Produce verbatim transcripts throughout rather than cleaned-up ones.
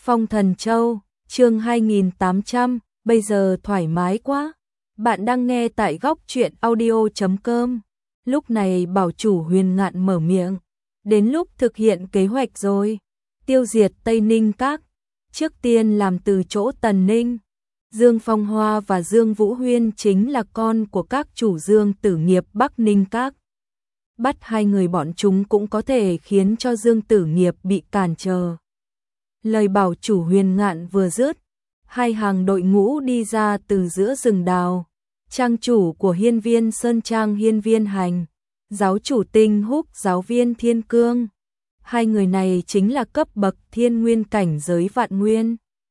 Phong Thần Châu, chương hai nghìn tám trăm, bây giờ thoải mái quá. Bạn đang nghe tại góc truyện audio chấm com. Lúc này bảo chủ Huyền Ngạn mở miệng. Đến lúc thực hiện kế hoạch rồi. Tiêu diệt Tây Ninh Các. Trước tiên làm từ chỗ Tần Ninh. Dương Phong Hoa và Dương Vũ Huyên chính là con của các chủ Dương Tử Nghiệp Bắc Ninh Các. Bắt hai người bọn chúng cũng có thể khiến cho Dương Tử Nghiệp bị cản trở. Lời bảo chủ Huyền Ngạn vừa dứt, hai hàng đội ngũ đi ra từ giữa rừng đào. Trang chủ của Hiên Viên Sơn Trang Hiên Viên Hành, giáo chủ Tinh Húc giáo viên Thiên Cương. Hai người này chính là cấp bậc thiên nguyên cảnh giới vạn nguyên.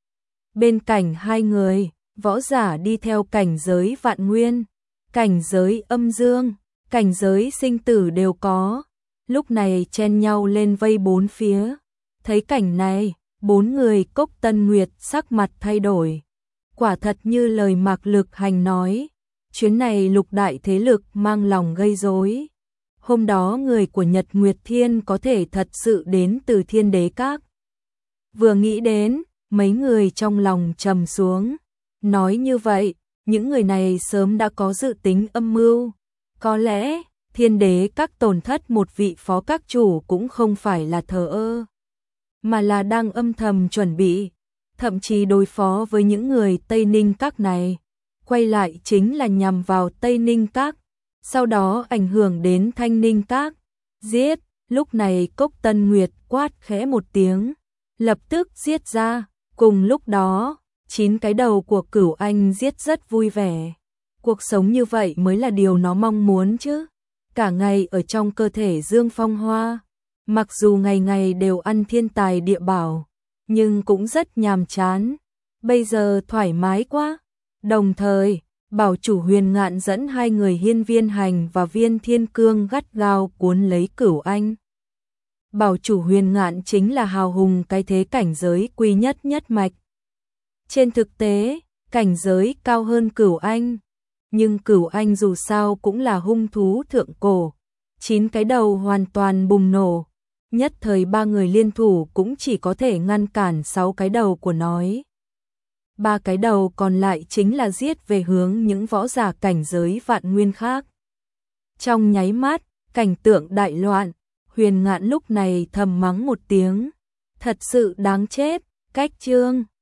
Bên cạnh hai người, võ giả đi theo cảnh giới vạn nguyên, cảnh giới âm dương, cảnh giới sinh tử đều có. Lúc này chen nhau lên vây bốn phía. Thấy cảnh này, bốn người Cốc Tân Nguyệt sắc mặt thay đổi. Quả thật như lời Mạc Lực Hành nói, chuyến này lục đại thế lực mang lòng gây rối. Hôm đó người của Nhật Nguyệt Thiên có thể thật sự đến từ Thiên Đế Các. Vừa nghĩ đến, mấy người trong lòng trầm xuống. Nói như vậy, những người này sớm đã có dự tính âm mưu. Có lẽ, Thiên Đế Các tổn thất một vị phó các chủ cũng không phải là thờ ơ, mà là đang âm thầm chuẩn bị, thậm chí đối phó với những người Tây Ninh Các này. Quay lại chính là nhằm vào Tây Ninh Các, sau đó ảnh hưởng đến Thanh Ninh Các. Giết, lúc này Cốc Tân Nguyệt quát khẽ một tiếng, lập tức giết ra. Cùng lúc đó, chín cái đầu của Cửu Anh giết rất vui vẻ. Cuộc sống như vậy mới là điều nó mong muốn chứ. Cả ngày ở trong cơ thể Dương Phong Hoa, mặc dù ngày ngày đều ăn thiên tài địa bảo, nhưng cũng rất nhàm chán. Bây giờ thoải mái quá. Đồng thời, bảo chủ Huyền Ngạn dẫn hai người Hiên Viên Hành và Viên Thiên Cương gắt gao cuốn lấy Cửu Anh. Bảo chủ Huyền Ngạn chính là hào hùng cái thế cảnh giới quý nhất nhất mạch. Trên thực tế, cảnh giới cao hơn Cửu Anh, nhưng Cửu Anh dù sao cũng là hung thú thượng cổ. Chín cái đầu hoàn toàn bùng nổ. Nhất thời ba người liên thủ cũng chỉ có thể ngăn cản sáu cái đầu của nó. Ba cái đầu còn lại chính là giết về hướng những võ giả cảnh giới vạn nguyên khác. Trong nháy mắt, cảnh tượng đại loạn. Huyền Ngạn lúc này thầm mắng một tiếng. Thật sự đáng chết, cách chương.